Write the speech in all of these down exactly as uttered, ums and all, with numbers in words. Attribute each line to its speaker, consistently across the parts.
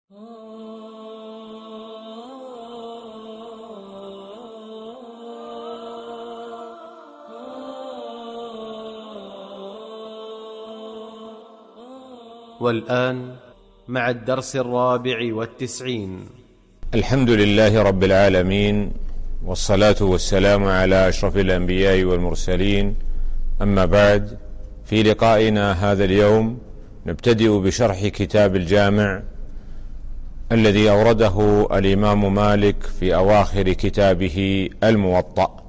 Speaker 1: والآن مع الدرس الرابع والتسعين.
Speaker 2: الحمد لله رب العالمين، والصلاة والسلام على أشرف الأنبياء والمرسلين، أما بعد. في لقائنا هذا اليوم نبتدئ بشرح كتاب الجامع الذي أورده الإمام مالك في أواخر كتابه الموطأ.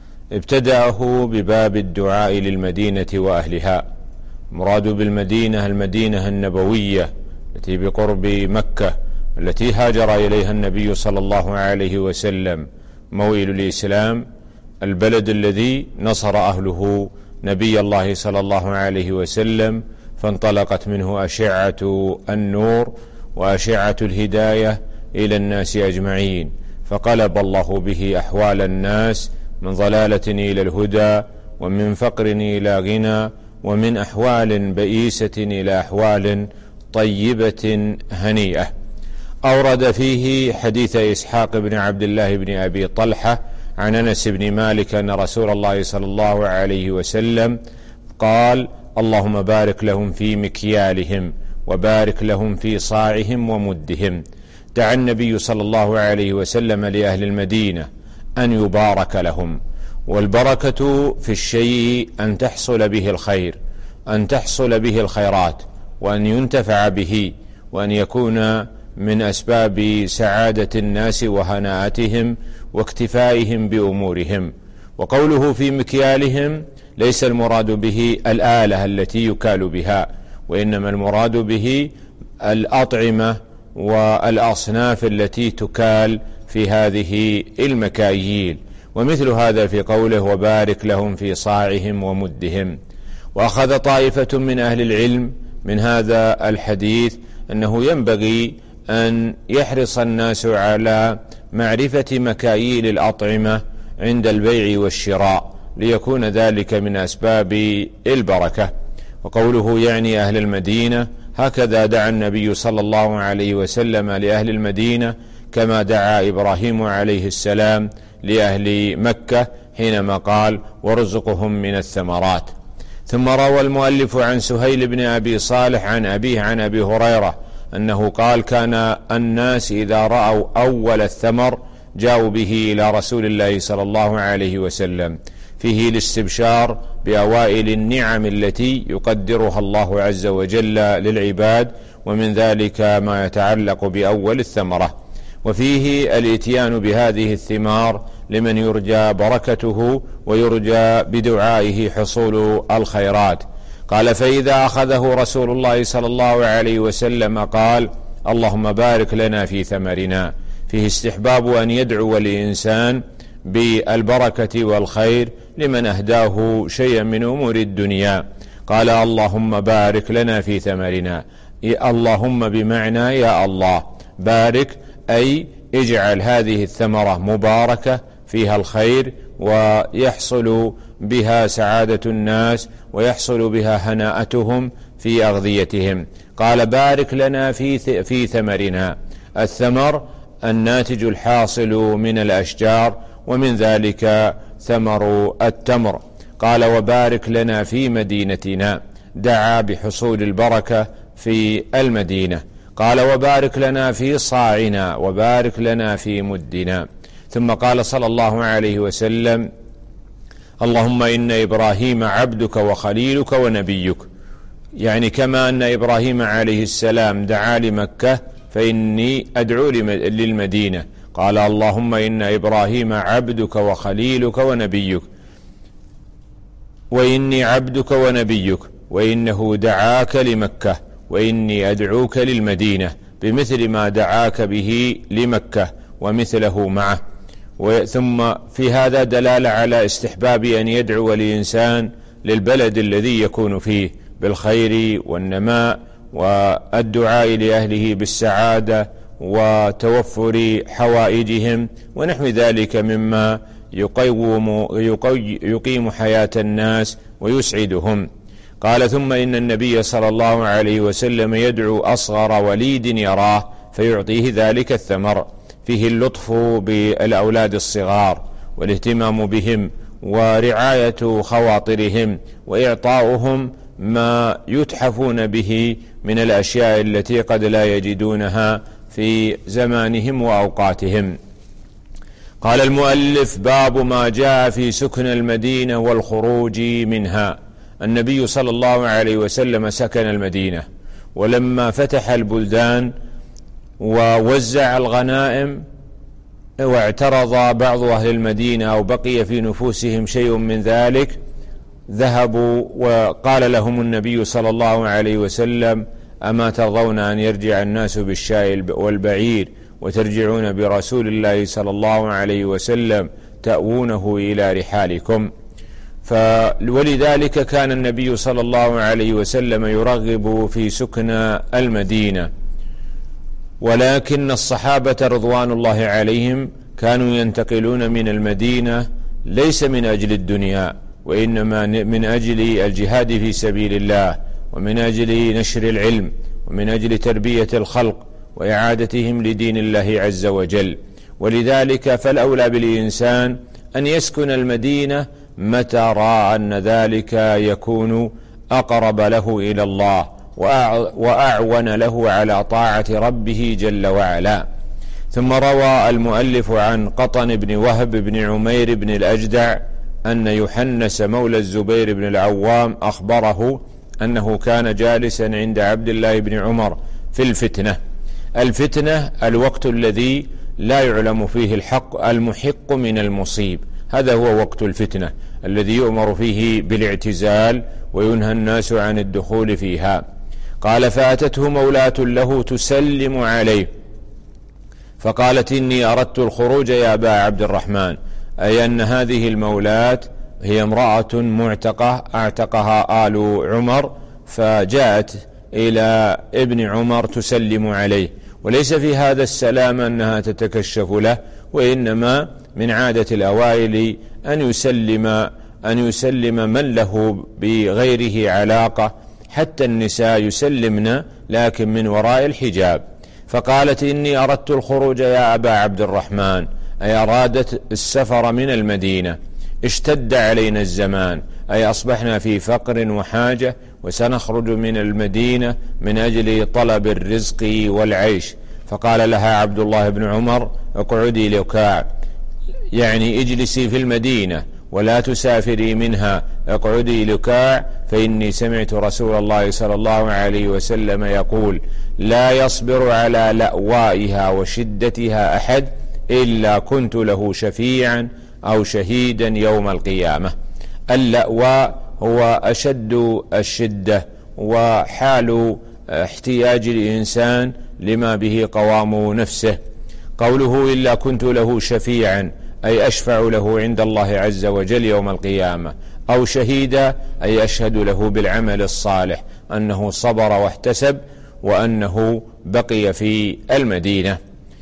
Speaker 2: ابتدأه بباب الدعاء للمدينة وأهلها. مراد بالمدينة المدينة النبوية التي بقرب مكة، التي هاجر إليها النبي صلى الله عليه وسلم موئل الإسلام، البلد الذي نصر أهله نبي الله صلى الله عليه وسلم، فانطلقت منه أشعة النور وأشعة الهداية إلى الناس أجمعين، فقلب الله به أحوال الناس من ضلالة إلى الهدى، ومن فقر إلى غنى، ومن أحوال بئيسة إلى أحوال طيبة هنيئة. أورد فيه حديث إسحاق بن عبد الله بن أبي طلحة عن أنس بن مالك أن رسول الله صلى الله عليه وسلم قال: اللهم بارك لهم في مكيالهم، وبارك لهم في صاعهم ومدهم. دعا النبي صلى الله عليه وسلم لأهل المدينة أن يبارك لهم، والبركة في الشيء أن تحصل به الخير، أن تحصل به الخيرات، وأن ينتفع به، وأن يكون من أسباب سعادة الناس وهناءتهم واكتفائهم بأمورهم. وقوله في مكيالهم ليس المراد به الآلة التي يكال بها، وإنما المراد به الأطعمة والأصناف التي تكال في هذه المكاييل، ومثل هذا في قوله: وبارك لهم في صاعهم ومدهم. وأخذ طائفة من أهل العلم من هذا الحديث أنه ينبغي أن يحرص الناس على معرفة مكاييل الأطعمة عند البيع والشراء، ليكون ذلك من أسباب البركة. وقوله يعني أهل المدينة، هكذا دعا النبي صلى الله عليه وسلم لأهل المدينة كما دعا إبراهيم عليه السلام لأهل مكة حينما قال: وارزقهم من الثمرات. ثم روى المؤلف عن سهيل بن أبي صالح عن أبيه عن أبي هريرة أنه قال: كان الناس إذا رأوا أول الثمر جاءوا به إلى رسول الله صلى الله عليه وسلم، فيه الاستبشار بأوائل النعم التي يقدرها الله عز وجل للعباد، ومن ذلك ما يتعلق بأول الثمرة، وفيه الاتيان بهذه الثمار لمن يرجى بركته ويرجى بدعائه حصول الخيرات. قال: فإذا أخذه رسول الله صلى الله عليه وسلم قال: اللهم بارك لنا في ثمرنا. فيه استحباب أن يدعو الإنسان بالبركة والخير لمن أهداه شيئا من أمور الدنيا. قال: اللهم بارك لنا في ثمرنا. اللهم بمعنى يا الله، بارك أي اجعل هذه الثمرة مباركة فيها الخير، ويحصل بها سعادة الناس، ويحصل بها هناءتهم في أغذيتهم. قال: بارك لنا في في ثمرنا. الثمر الناتج الحاصل من الأشجار، ومن ذلك ثمر التمر. قال: وبارك لنا في مدينتنا. دعا بحصول البركة في المدينة. قال: وبارك لنا في صاعنا، وبارك لنا في مدنا. ثم قال صلى الله عليه وسلم: اللهم إن إبراهيم عبدك وخليلك ونبيك. يعني كما أن إبراهيم عليه السلام دعا لمكة، فإني أدعو للمدينة. قال: اللهم إن إبراهيم عبدك وخليلك ونبيك، وإني عبدك ونبيك، وإنه دعاك لمكة، وإني أدعوك للمدينة بمثل ما دعاك به لمكة ومثله معه. ثم في هذا دلالة على استحباب أن يدعو الإنسان للبلد الذي يكون فيه بالخير والنماء، والدعاء لأهله بالسعادة وتوفر حوائجهم ونحو ذلك مما يقوم, يقيم حياة الناس ويسعدهم. قال: ثم إن النبي صلى الله عليه وسلم يدعو أصغر وليد يراه فيعطيه ذلك الثمر. فيه اللطف بالأولاد الصغار والاهتمام بهم ورعاية خواطرهم وإعطاؤهم ما يتحفون به من الأشياء التي قد لا يجدونها في زمانهم وأوقاتهم. قال المؤلف: باب ما جاء في سكن المدينة والخروج منها. النبي صلى الله عليه وسلم سكن المدينة، ولما فتح البلدان ووزع الغنائم واعترض بعض أهل المدينة أو بقي في نفوسهم شيء من ذلك، ذهبوا وقال لهم النبي صلى الله عليه وسلم: أما ترضون أن يرجع الناس بالشاء والبعير وترجعون برسول الله صلى الله عليه وسلم تأوونه إلى رحالكم؟ ولذلك كان النبي صلى الله عليه وسلم يرغب في سكن المدينة، ولكن الصحابة رضوان الله عليهم كانوا ينتقلون من المدينة ليس من أجل الدنيا، وإنما من أجل الجهاد في سبيل الله، ومن أجل نشر العلم، ومن أجل تربية الخلق وإعادتهم لدين الله عز وجل. ولذلك فالأولى بالإنسان أن يسكن المدينة متى رأى أن ذلك يكون أقرب له إلى الله وأعون له على طاعة ربه جل وعلا. ثم روى المؤلف عن قطن بن وهب بن عمير بن الأجدع أن يحنس مولى الزبير بن العوام أخبره أنه كان جالسا عند عبد الله بن عمر في الفتنة. الفتنة الوقت الذي لا يعلم فيه الحق المحق من المصيب، هذا هو وقت الفتنة الذي يؤمر فيه بالاعتزال وينهى الناس عن الدخول فيها. قال: فأتته مولاة له تسلم عليه فقالت: إني أردت الخروج يا أبا عبد الرحمن، أي أن هذه المولاة هي امرأة معتقة أعتقها آل عمر، فجاءت إلى ابن عمر تسلم عليه، وليس في هذا السلام أنها تتكشف له، وإنما من عادة الأوائل أن يسلم أن يسلم من له بغيره علاقة، حتى النساء يسلمن لكن من وراء الحجاب. فقالت: إني أردت الخروج يا أبا عبد الرحمن، أي أرادت السفر من المدينة. اشتد علينا الزمان، أي أصبحنا في فقر وحاجة، وسنخرج من المدينة من أجل طلب الرزق والعيش. فقال لها عبد الله بن عمر: اقعدي لكاع، يعني اجلسي في المدينة ولا تسافري منها، اقعدي لكاع، فإني سمعت رسول الله صلى الله عليه وسلم يقول: لا يصبر على لأوائها وشدتها أحد إلا كنت له شفيعا أو شهيدا يوم القيامة. اللأواء هو أشد الشدة وحال احتياج الإنسان لما به قوام نفسه. قوله: إلا كنت له شفيعا، أي أشفع له عند الله عز وجل يوم القيامة، أو شهيدا، أي أشهد له بالعمل الصالح أنه صبر واحتسب وأنه بقي في المدينة.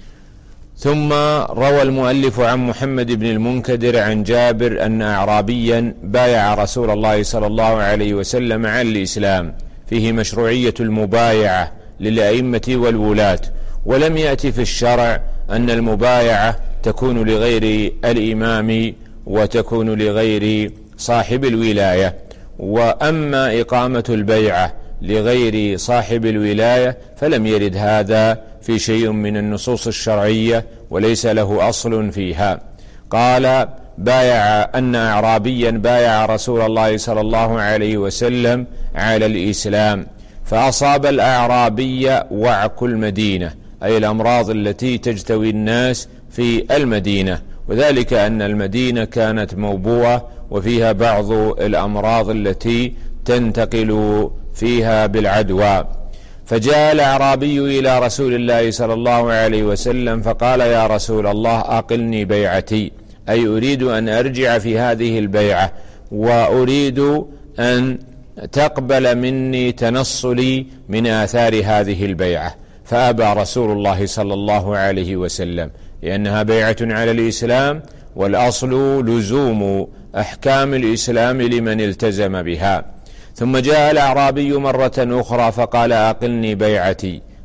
Speaker 2: ثم روى المؤلف عن محمد بن المنكدر عن جابر أن أعرابيا بايع رسول الله صلى الله عليه وسلم على الإسلام، فيه مشروعية المبايعة للأئمة والولاة، ولم يأتي في الشرع أن المبايعة تكون لغير الإمام وتكون لغير صاحب الولاية. وأما إقامة البيعة لغير صاحب الولاية فلم يرد هذا في شيء من النصوص الشرعية وليس له أصل فيها. قال: بايع أن أعرابيا بايع رسول الله صلى الله عليه وسلم على الإسلام، فأصاب الأعرابي وعك المدينة، أي الأمراض التي تجتوي الناس في المدينة، وذلك أن المدينة كانت موبوءة وفيها بعض الأمراض التي تنتقل فيها بالعدوى. فجاء الأعرابي إلى رسول الله صلى الله عليه وسلم فقال: يا رسول الله، أقلني بيعتي، أي أريد أن أرجع في هذه البيعة، وأريد أن تقبل مني تنصلي من آثار هذه البيعة. فأبى رسول الله صلى الله عليه وسلم، لأنها بيعة على الإسلام، والأصل لزوم أحكام الإسلام لمن التزم بها. ثم جاء الأعرابي مرة أخرى فقال: أقلني بيعتي،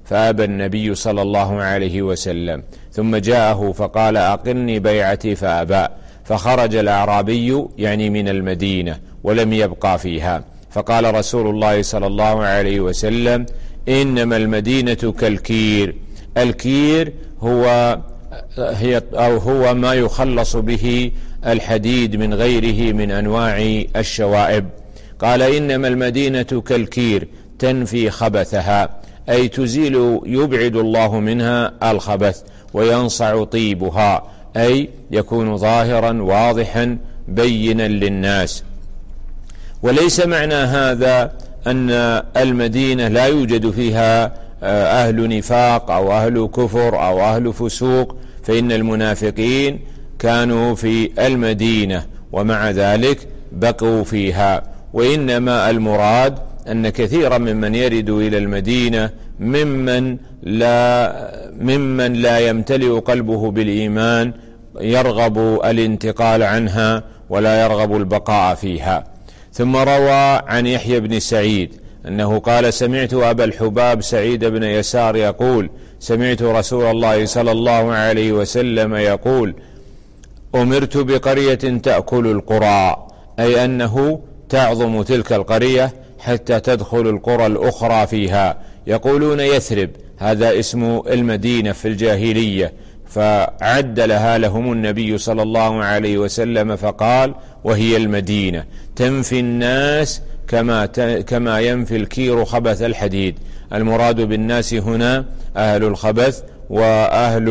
Speaker 2: فأبى النبي صلى الله عليه وسلم، ثم جاءه فقال أقرني بيعتي فأبى، فخرج الأعرابي يعني من المدينة ولم يبقى فيها، فقال رسول الله صلى الله عليه وسلم إنما المدينة كالكير. الكير هو هي أو هو ما يخلص به الحديد من غيره من أنواع الشوائب. قال إنما المدينة كالكير تنفي خبثها، أي تزيل يبعد الله منها الخبث وينصع طيبها، أي يكون ظاهرا واضحا بينا للناس. وليس معنى هذا أن المدينة لا يوجد فيها أهل نفاق أو أهل كفر أو أهل فسوق، فإن المنافقين كانوا في المدينة ومع ذلك بقوا فيها، وإنما المراد أن كثيرا ممن يرد إلى المدينة ممن لا, ممن لا يمتلئ قلبه بالإيمان يرغب الانتقال عنها ولا يرغب البقاء فيها. ثم روى عن يحيى بن سعيد أنه قال سمعت أبا الحباب سعيد بن يسار يقول سمعت رسول الله صلى الله عليه وسلم يقول أمرت بقرية تأكل القرى، أي أنه تعظم تلك القرية حتى تدخل القرى الأخرى فيها. يقولون يثرب، هذا اسم المدينة في الجاهلية، فعدلها لهم النبي صلى الله عليه وسلم فقال وهي المدينة تنفي الناس كما كما ينفي الكير خبث الحديد. المراد بالناس هنا أهل الخبث وأهل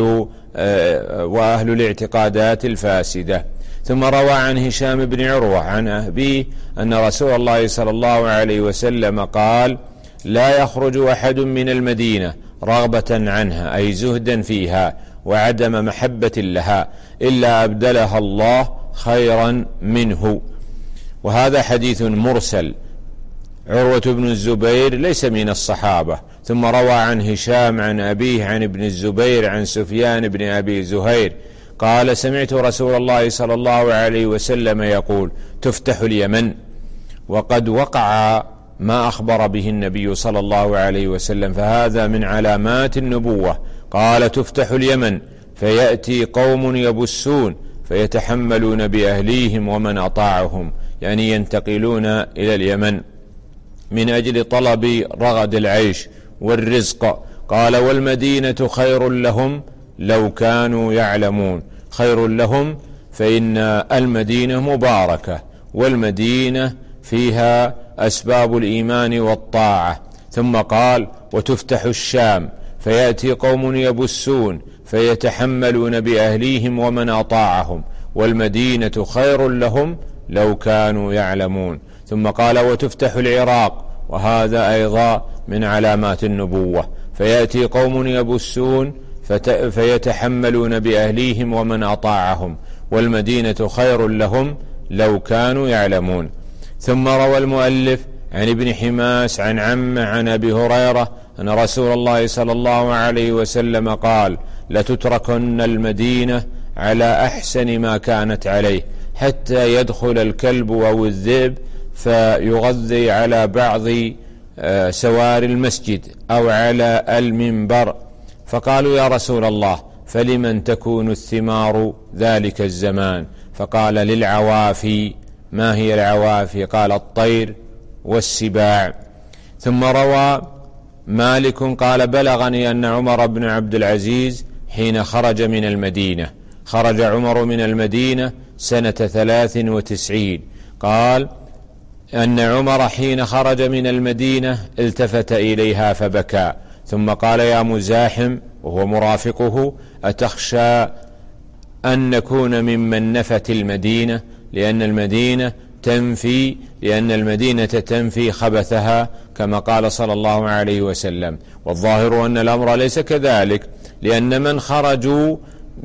Speaker 2: وأهل الاعتقادات الفاسدة. ثم روى عن هشام بن عروة عن أبيه أن رسول الله صلى الله عليه وسلم قال لا يخرج أحد من المدينة رغبة عنها، أي زهدا فيها وعدم محبة لها، إلا أبدلها الله خيرا منه. وهذا حديث مرسل. عروة بن الزبير ليس من الصحابة. ثم روى عن هشام عن أبيه عن ابن الزبير عن سفيان بن أبي زهير قال سمعت رسول الله صلى الله عليه وسلم يقول تفتح اليمن. وقد وقع ما أخبر به النبي صلى الله عليه وسلم، فهذا من علامات النبوة. قال تفتح اليمن فيأتي قوم يبسون فيتحملون بأهليهم ومن أطاعهم، يعني ينتقلون إلى اليمن من أجل طلب رغد العيش والرزق. قال والمدينة خير لهم لو كانوا يعلمون. خير لهم فإن المدينة مباركة، والمدينة فيها أسباب الإيمان والطاعة. ثم قال وتفتح الشام فيأتي قوم يبسون فيتحملون بأهليهم ومن أطاعهم، والمدينة خير لهم لو كانوا يعلمون. ثم قال وتفتح العراق، وهذا أيضا من علامات النبوة، فيأتي قوم يبسون فيتحملون بأهليهم ومن أطاعهم، والمدينة خير لهم لو كانوا يعلمون. ثم روى المؤلف عن ابن حماس عن عمه عن أبي هريرة أن رسول الله صلى الله عليه وسلم قال لتتركن المدينة على أحسن ما كانت عليه حتى يدخل الكلب أو الذئب فيغذي على بعض سوار المسجد أو على المنبر. فقالوا يا رسول الله فلمن تكون الثمار ذلك الزمان؟ فقال للعوافي. ما هي العوافي؟ قال الطير والسباع. ثم روى مالك قال بلغني أن عمر بن عبد العزيز حين خرج من المدينة، خرج عمر من المدينة سنة ثلاث وتسعين، قال أن عمر حين خرج من المدينة التفت إليها فبكى، ثم قال يا مزاحم وهو مرافقه أتخشى أن نكون ممن نفت المدينة؟ لأن المدينة تنفي لأن المدينة تنفي خبثها كما قال صلى الله عليه وسلم. والظاهر أن الأمر ليس كذلك، لأن من خرجوا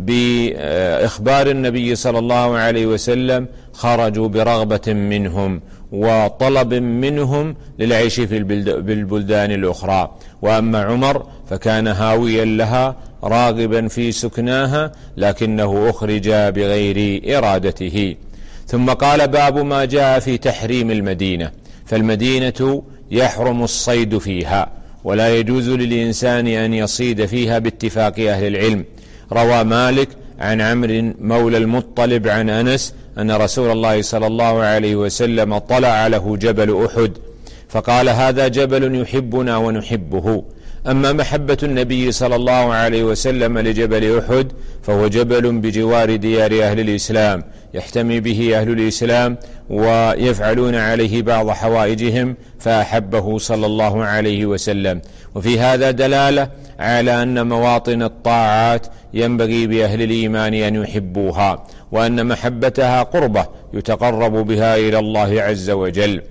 Speaker 2: بإخبار النبي صلى الله عليه وسلم خرجوا برغبة منهم وطلب منهم للعيش في البلدان الأخرى. وأما عمر فكان هاويا لها راغبا في سكناها لكنه أخرج بغير إرادته. ثم قال باب ما جاء في تحريم المدينة. فالمدينة يحرم الصيد فيها، ولا يجوز للإنسان أن يصيد فيها باتفاق أهل العلم. روى مالك عن عمرو مولى المطلب عن أنس أن رسول الله صلى الله عليه وسلم طلع له جبل أحد فقال: هذا جبل يحبنا ونحبه. أما محبة النبي صلى الله عليه وسلم لجبل أحد فهو جبل بجوار ديار أهل الإسلام يحتمي به أهل الإسلام ويفعلون عليه بعض حوائجهم، فأحبه صلى الله عليه وسلم. وفي هذا دلالة على أن مواطن الطاعات ينبغي بأهل الإيمان أن يحبوها، وأن محبتها قربة يتقرب بها إلى الله عز وجل.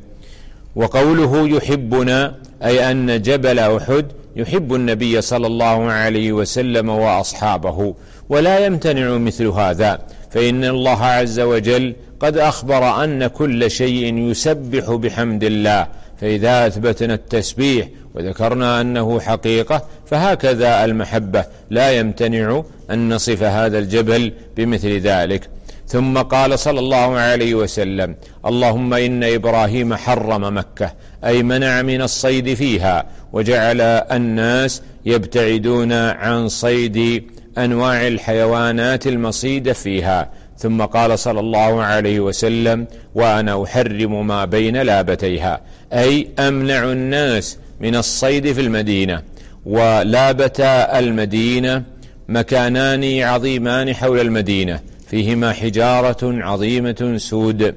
Speaker 2: وقوله يحبنا أي أن جبل أحد يحب النبي صلى الله عليه وسلم وأصحابه، ولا يمتنع مثل هذا، فإن الله عز وجل قد أخبر أن كل شيء يسبح بحمد الله، فإذا أثبتنا التسبيح وذكرنا أنه حقيقة فهكذا المحبة لا يمتنع أن نصف هذا الجبل بمثل ذلك. ثم قال صلى الله عليه وسلم: اللهم إن إبراهيم حرم مكة، أي منع من الصيد فيها، وجعل الناس يبتعدون عن صيد أنواع الحيوانات المصيدة فيها. ثم قال صلى الله عليه وسلم: وأنا أحرم ما بين لابتيها، أي أمنع الناس من الصيد في المدينة. ولابتا المدينة مكانان عظيمان حول المدينة فيهما حجارة عظيمة سود.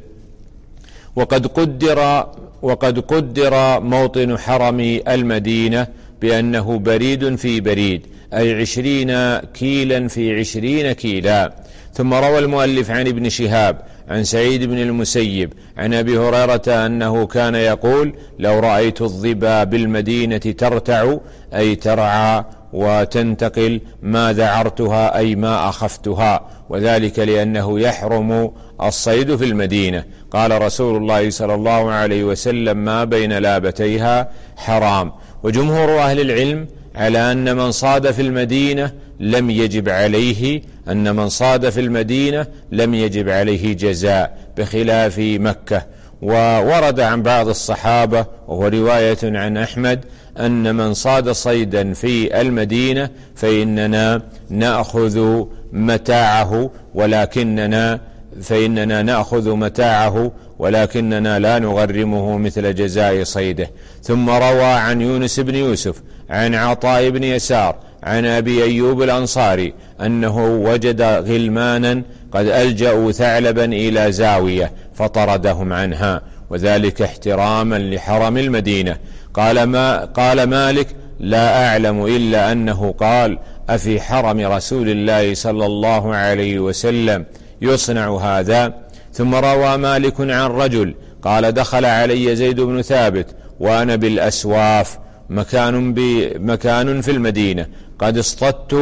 Speaker 2: وقد قدر وقد قدر موطن حرم المدينة بأنه بريد في بريد، أي عشرين كيلا في عشرين كيلا. ثم روى المؤلف عن ابن شهاب عن سعيد بن المسيب عن أبي هريرة أنه كان يقول: لو رأيت الظبا بالمدينة ترتع، أي ترعى وتنتقل، ما ذعرتها، أي ما أخفتها، وذلك لأنه يحرم الصيد في المدينة. قال رسول الله صلى الله عليه وسلم: ما بين لابتيها حرام. وجمهور أهل العلم على أن من صاد في المدينة لم يجب عليه أن من صاد في المدينة لم يجب عليه جزاء، بخلاف مكة. وورد عن بعض الصحابة وهو رواية عن أحمد أن من صاد صيدا في المدينة فإننا نأخذ متاعه ولكننا فإننا نأخذ متاعه ولكننا لا نغرمه مثل جزاء صيده. ثم روى عن يونس بن يوسف عن عطاء بن يسار عن أبي أيوب الأنصاري أنه وجد غلمانا قد ألجأوا ثعلبا إلى زاوية فطردهم عنها، وذلك احتراما لحرم المدينة. قال, ما قال مالك: لا أعلم إلا أنه قال: أفي حرم رسول الله صلى الله عليه وسلم يصنع هذا؟ ثم روى مالك عن رجل قال: دخل علي زيد بن ثابت وأنا بالأسواف، مكان, مكان في المدينة، قد اصطدت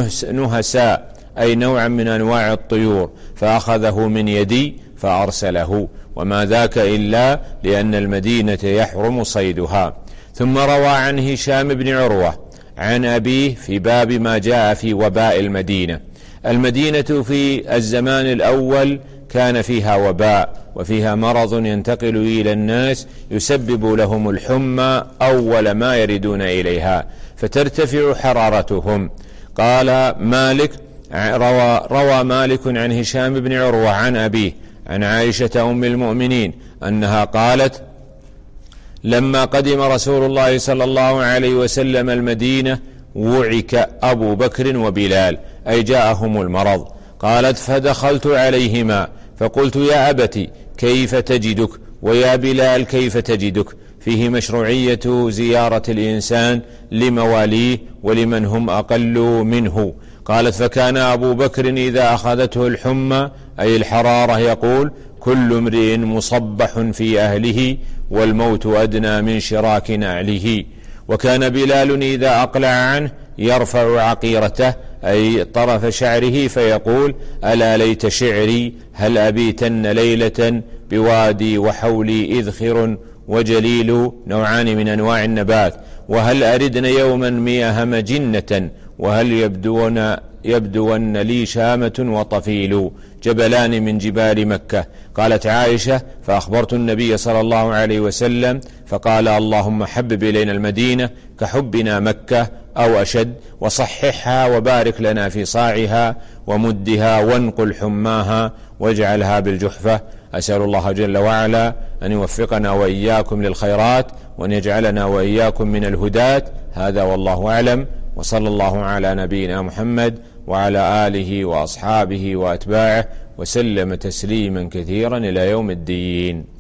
Speaker 2: نهساء، أي نوعا من أنواع الطيور، فأخذه من يدي فأرسله، وما ذاك إلا لأن المدينة يحرم صيدها. ثم روى عن هشام بن عروة عن أبيه في باب ما جاء في وباء المدينة. المدينة في الزمان الأول كان فيها وباء وفيها مرض ينتقل إلى الناس يسبب لهم الحمى أول ما يردون إليها فترتفع حرارتهم. قال مالك: روى, روى مالك عن هشام بن عروة عن أبيه عن عائشة أم المؤمنين أنها قالت: لما قدم رسول الله صلى الله عليه وسلم المدينة وعك أبو بكر وبلال، أي جاءهم المرض. قالت: فدخلت عليهما فقلت: يا أبت كيف تجدك؟ ويا بلال كيف تجدك؟ فيه مشروعية زيارة الإنسان لمواليه ولمن هم أقل منه. قالت: فكان أبو بكر إذا أخذته الحمى أي الحرارة يقول: كل امرئ مصبح في أهله والموت أدنى من شراك نعله. وكان بلال إذا أقلع عنه يرفع عقيرته أي طرف شعره فيقول: ألا ليت شعري هل أبيتن ليلة بوادي وحولي إذخر وجليل، نوعان من أنواع النبات، وهل أردن يوما مياه مجنة، وهل يبدون, يبدون لي شامة وطفيل، جبلان من جبال مكة. قالت عائشة: فأخبرت النبي صلى الله عليه وسلم فقال: اللهم حبب إلينا المدينة كحبنا مكة أو أشد، وصححها وبارك لنا في صاعها ومدها وانقل حماها واجعلها بالجحفة. أسأل الله جل وعلا أن يوفقنا وإياكم للخيرات وأن يجعلنا وإياكم من الهداة. هذا والله أعلم، وصلى الله على نبينا محمد وعلى آله وأصحابه وأتباعه وسلم تسليما كثيرا إلى يوم الدين.